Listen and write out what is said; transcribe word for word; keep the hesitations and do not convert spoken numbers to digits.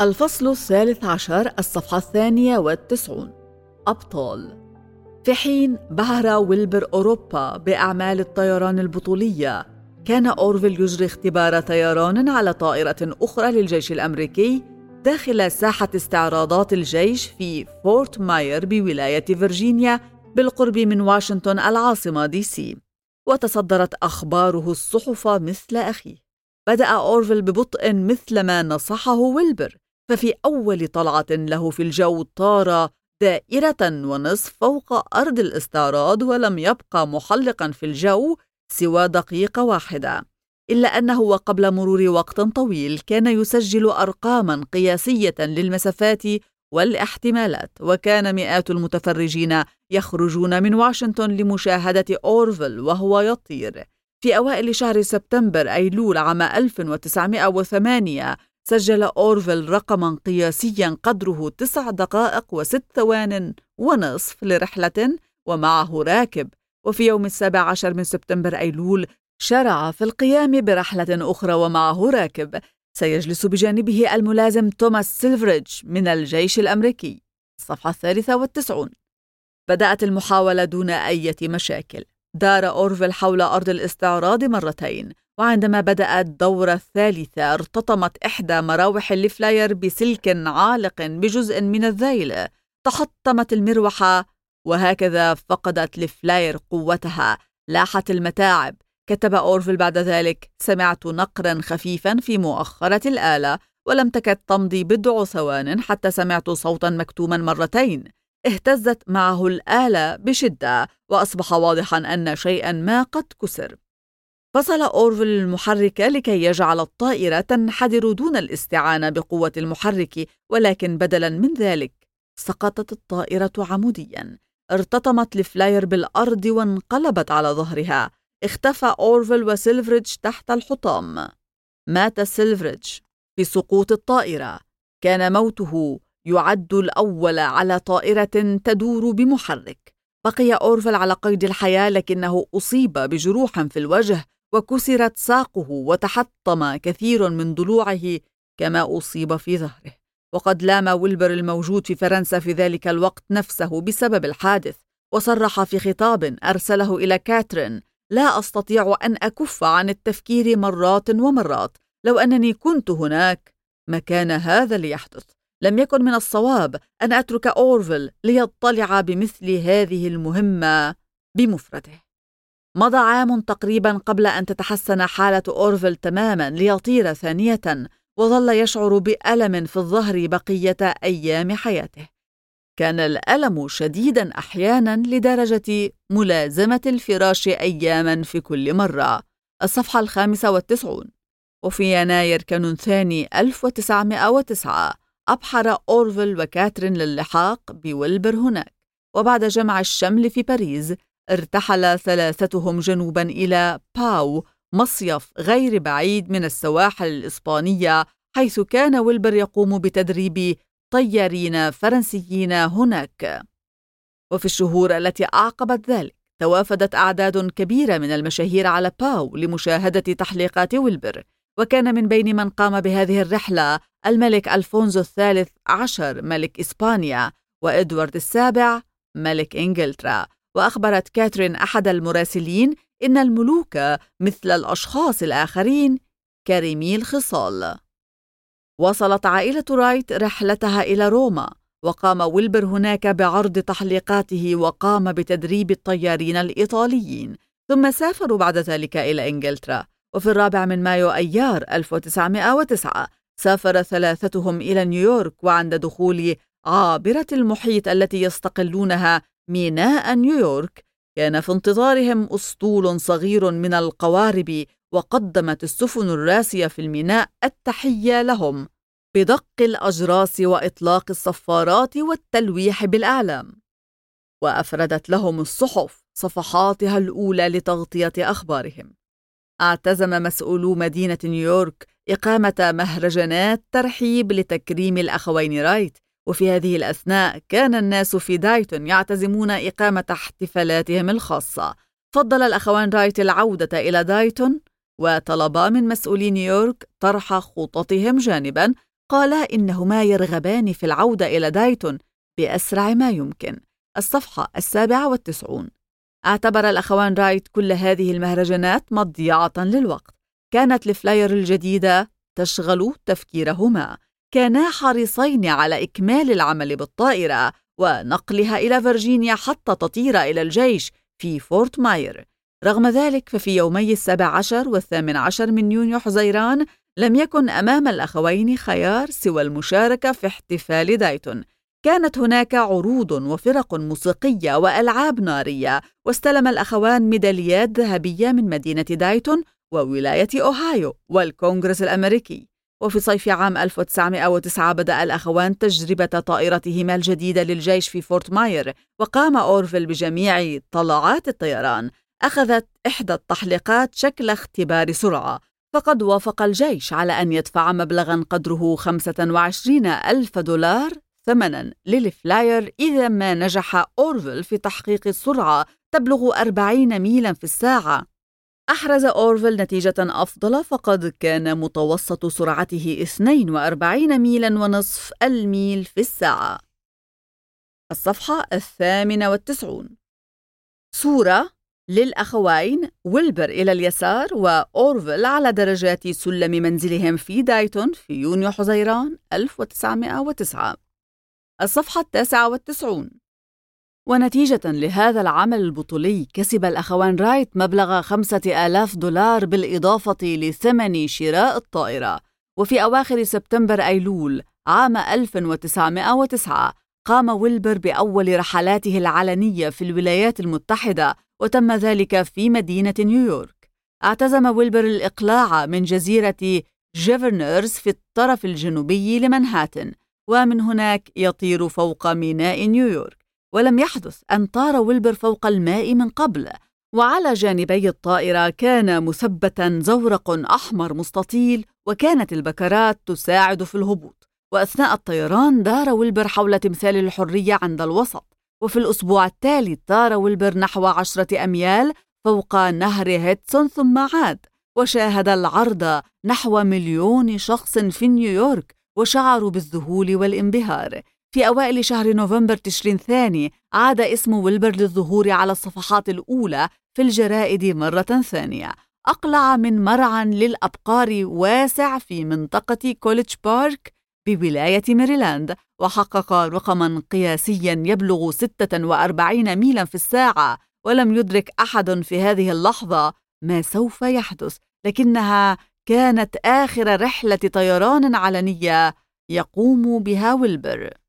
الفصل الثالث عشر، الصفحة الثانية والتسعون. أبطال. في حين بهر ويلبر أوروبا بأعمال الطيران البطولية، كان أورفيل يجري اختبار طيران على طائرة أخرى للجيش الأمريكي داخل ساحة استعراضات الجيش في فورت ماير بولاية فرجينيا بالقرب من واشنطن العاصمة دي سي. وتصدرت أخباره الصحف مثل أخيه. بدأ أورفيل ببطء مثلما نصحه ويلبر، ففي أول طلعة له في الجو طار دائرة ونصف فوق أرض الاستعراض، ولم يبقى محلقا في الجو سوى دقيقة واحدة، إلا أنه وقبل مرور وقت طويل كان يسجل أرقاما قياسية للمسافات والاحتمالات، وكان مئات المتفرجين يخرجون من واشنطن لمشاهدة أورفيل وهو يطير. في أوائل شهر سبتمبر أيلول عام ألف وتسعمائة وثمانية سجل أورفيل رقما قياسيا قدره تسع دقائق وست ثوان ونصف لرحلة ومعه راكب. وفي يوم السابع عشر من سبتمبر أيلول شرع في القيام برحلة أخرى ومعه راكب سيجلس بجانبه الملازم توماس سيلفريدج من الجيش الأمريكي. الصفحة الثالثة والتسعون. بدأت المحاولة دون أي مشاكل. دار أورفيل حول أرض الاستعراض مرتين، وعندما بدأ الدورة الثالثة ارتطمت إحدى مراوح الفلاير بسلك عالق بجزء من الذيل، تحطمت المروحة، وهكذا فقدت الفلاير قوتها. لاحت المتاعب. كتب أورفيل بعد ذلك: سمعت نقرا خفيفا في مؤخرة الآلة، ولم تكد تمضي بضع ثوان حتى سمعت صوتا مكتوما مرتين. اهتزت معه الآلة بشدة، وأصبح واضحا أن شيئا ما قد كسر. فصل أورفيل المحرك لكي يجعل الطائرة تنحدر دون الاستعانة بقوة المحرك، ولكن بدلا من ذلك سقطت الطائرة عموديا. ارتطمت الفلاير بالأرض وانقلبت على ظهرها. اختفى أورفيل وسيلفريدج تحت الحطام. مات سيلفريدج في سقوط الطائرة. كان موته يعد الأول على طائرة تدور بمحرك. بقي أورفيل على قيد الحياة، لكنه أصيب بجروح في الوجه وكسرت ساقه وتحطم كثير من ضلوعه، كما أصيب في ظهره. وقد لام ويلبر الموجود في فرنسا في ذلك الوقت نفسه بسبب الحادث، وصرح في خطاب أرسله إلى كاترين: لا أستطيع أن أكف عن التفكير مرات ومرات. لو أنني كنت هناك مكان هذا ليحدث، لم يكن من الصواب أن أترك أورفيل ليطلع بمثل هذه المهمة بمفرده. مضى عام تقريبا قبل أن تتحسن حالة أورفيل تماما ليطير ثانية، وظل يشعر بألم في الظهر بقية أيام حياته. كان الألم شديدا أحيانا لدرجة ملازمة الفراش أياما في كل مرة. الصفحة الخامسة والتسعون. وفي يناير كانون ثاني ألف وتسعمائة وتسعة أبحر أورفيل وكاترين للحاق بويلبر هناك، وبعد جمع الشمل في باريس ارتحل ثلاثتهم جنوبا إلى باو، مصيف غير بعيد من السواحل الإسبانية، حيث كان ويلبر يقوم بتدريب طيارين فرنسيين هناك. وفي الشهور التي أعقبت ذلك توافدت أعداد كبيرة من المشاهير على باو لمشاهدة تحليقات ويلبر، وكان من بين من قام بهذه الرحلة الملك ألفونسو الثالث عشر ملك إسبانيا، وإدوارد السابع ملك إنجلترا. وأخبرت كاترين أحد المراسلين إن الملوك مثل الأشخاص الآخرين كريمي الخصال. وصلت عائلة رايت رحلتها إلى روما، وقام ويلبر هناك بعرض تحليقاته وقام بتدريب الطيارين الإيطاليين، ثم سافروا بعد ذلك إلى إنجلترا. وفي الرابع من مايو أيار ألف وتسعمائة وتسعة سافر ثلاثتهم إلى نيويورك، وعند دخول عابرة المحيط التي يستقلونها ميناء نيويورك كان في انتظارهم أسطول صغير من القوارب، وقدمت السفن الراسية في الميناء التحية لهم بدق الأجراس وإطلاق الصفارات والتلويح بالأعلام. وأفردت لهم الصحف صفحاتها الأولى لتغطية أخبارهم. اعتزم مسؤولو مدينة نيويورك إقامة مهرجانات ترحيب لتكريم الأخوين رايت، وفي هذه الأثناء كان الناس في دايتون يعتزمون إقامة احتفالاتهم الخاصة. فضل الأخوان رايت العودة إلى دايتون، وطلبا من مسؤولي نيويورك طرح خططهم جانبا وقالا إنهما يرغبان في العودة إلى دايتون بأسرع ما يمكن. الصفحة السابعة والتسعون. اعتبر الأخوان رايت كل هذه المهرجانات مضيعة للوقت. كانت الفلاير الجديدة تشغل تفكيرهما. كانا حريصين على إكمال العمل بالطائرة ونقلها إلى فرجينيا حتى تطير إلى الجيش في فورت ماير. رغم ذلك ففي يومي السابع عشر والثامن عشر من يونيو حزيران لم يكن أمام الأخوين خيار سوى المشاركة في احتفال دايتون. كانت هناك عروض وفرق موسيقية وألعاب نارية، واستلم الأخوان ميداليات ذهبية من مدينة دايتون وولاية أوهايو والكونغرس الأمريكي. وفي صيف عام ألف وتسعمائة وتسعة بدأ الأخوان تجربة طائرتهما الجديدة للجيش في فورت ماير، وقام أورفيل بجميع طلعات الطيران. أخذت إحدى التحليقات شكل اختبار سرعة، فقد وافق الجيش على أن يدفع مبلغاً قدره خمسة وعشرين ألف دولار ثمناً للفلاير إذا ما نجح أورفيل في تحقيق السرعة تبلغ أربعين ميلاً في الساعة. أحرز أورفيل نتيجة أفضل، فقد كان متوسط سرعته اثنين وأربعين ميلاً ونصف الميل في الساعة. الصفحة الثامنة والتسعون. صورة للأخوين ويلبر إلى اليسار وأورفيل على درجات سلم منزلهم في دايتون في يونيو حزيران ألف وتسعمائة وتسعة. الصفحة التاسعة والتسعون. ونتيجة لهذا العمل البطولي كسب الأخوان رايت مبلغ خمسة آلاف دولار بالإضافة لثمن شراء الطائرة. وفي أواخر سبتمبر أيلول عام ألف وتسعمائة وتسعة قام ويلبر بأول رحلاته العلنية في الولايات المتحدة، وتم ذلك في مدينة نيويورك. اعتزم ويلبر الإقلاع من جزيرة جيفرنرز في الطرف الجنوبي لمنهاتن، ومن هناك يطير فوق ميناء نيويورك. ولم يحدث أن طار ويلبر فوق الماء من قبل. وعلى جانبي الطائرة كان مثبتاً زورق أحمر مستطيل، وكانت البكرات تساعد في الهبوط. وأثناء الطيران دار ويلبر حول تمثال الحرية عند الوسط. وفي الأسبوع التالي طار ويلبر نحو عشرة أميال فوق نهر هيدسون ثم عاد، وشاهد العرض نحو مليون شخص في نيويورك، وشعروا بالذهول والانبهار. في أوائل شهر نوفمبر تشرين ثاني عاد اسم ويلبر للظهور على الصفحات الأولى في الجرائد مرة ثانية. أقلع من مرعى للأبقار واسع في منطقة كوليدج بارك بولاية ميريلاند، وحقق رقماً قياسياً يبلغ ستة وأربعين ميلاً في الساعة. ولم يدرك أحد في هذه اللحظة ما سوف يحدث، لكنها كانت آخر رحلة طيران علنية يقوم بها ويلبر.